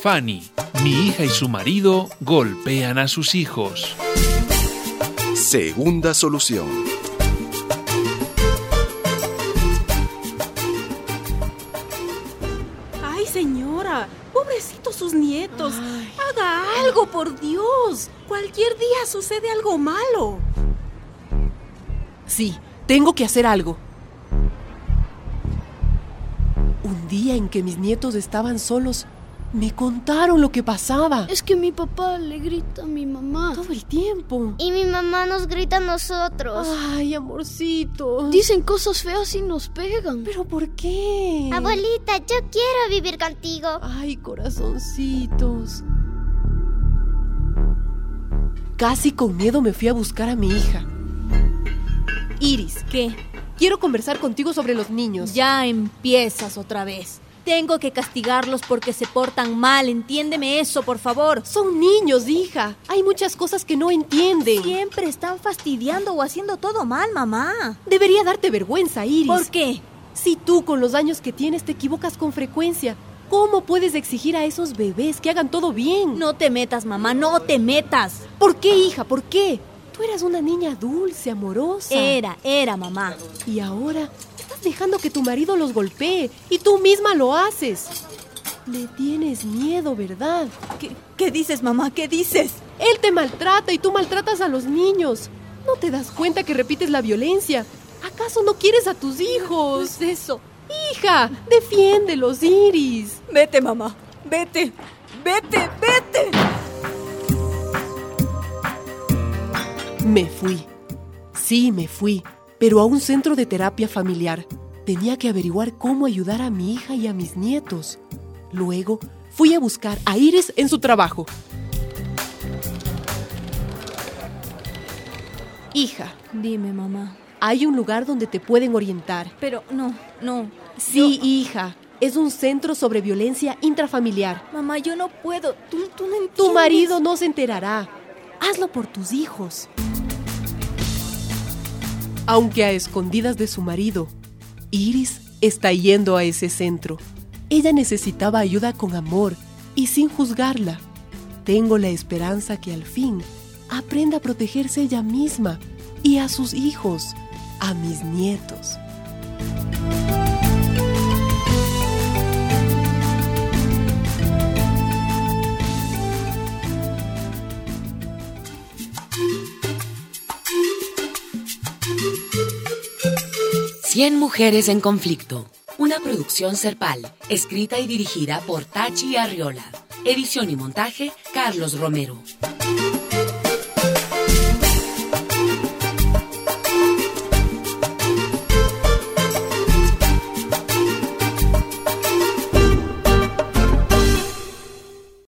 Fanny. Mi hija y su marido golpean a sus hijos. Segunda solución. Ay, señora, pobrecitos sus nietos. Ay. Haga algo, por Dios. Cualquier día sucede algo malo. Sí, tengo que hacer algo. Un día en que mis nietos estaban solos, me contaron lo que pasaba. Es que mi papá le grita a mi mamá. Todo el tiempo. Y mi mamá nos grita a nosotros. Ay, amorcitos. Dicen cosas feas y nos pegan. ¿Pero por qué? Abuelita, yo quiero vivir contigo. Ay, corazoncitos. Casi con miedo me fui a buscar a mi hija. Iris, ¿Qué? quiero conversar contigo sobre los niños. Ya empiezas otra vez. Tengo que castigarlos porque se portan mal. Entiéndeme eso, por favor. Son niños, hija. Hay muchas cosas que no entienden. Siempre están fastidiando o haciendo todo mal, mamá. Debería darte vergüenza, Iris. ¿Por qué? Si tú, con los años que tienes, te equivocas con frecuencia, ¿cómo puedes exigir a esos bebés que hagan todo bien? No te metas, mamá, no te metas. ¿Por qué, hija? ¿Por qué? Tú eras una niña dulce, amorosa. Era, mamá. Y ahora estás dejando que tu marido los golpee y tú misma lo haces. Le tienes miedo, ¿verdad? ¿Qué dices, mamá? ¿Qué dices? Él te maltrata y tú maltratas a los niños. ¿No te das cuenta que repites la violencia? ¿Acaso no quieres a tus hijos? ¿Qué es eso? Hija, defiéndelos, Iris. Vete, mamá. Vete. Vete. Me fui. Sí, me fui, pero a un centro de terapia familiar. Tenía que averiguar cómo ayudar a mi hija y a mis nietos. Luego, fui a buscar a Iris en su trabajo. Hija, Dime, mamá. hay un lugar donde te pueden orientar. Pero no. Sí, hija, es un centro sobre violencia intrafamiliar. Mamá, yo no puedo. Tú no entiendes. Tu marido no se enterará. Hazlo por tus hijos. Aunque a escondidas de su marido, Iris está yendo a ese centro. Ella necesitaba ayuda con amor y sin juzgarla. Tengo la esperanza que al fin aprenda a protegerse ella misma y a sus hijos, a mis nietos. Cien mujeres en conflicto. Una producción Serpal, escrita y dirigida por Tachi Arriola. Edición y montaje, Carlos Romero.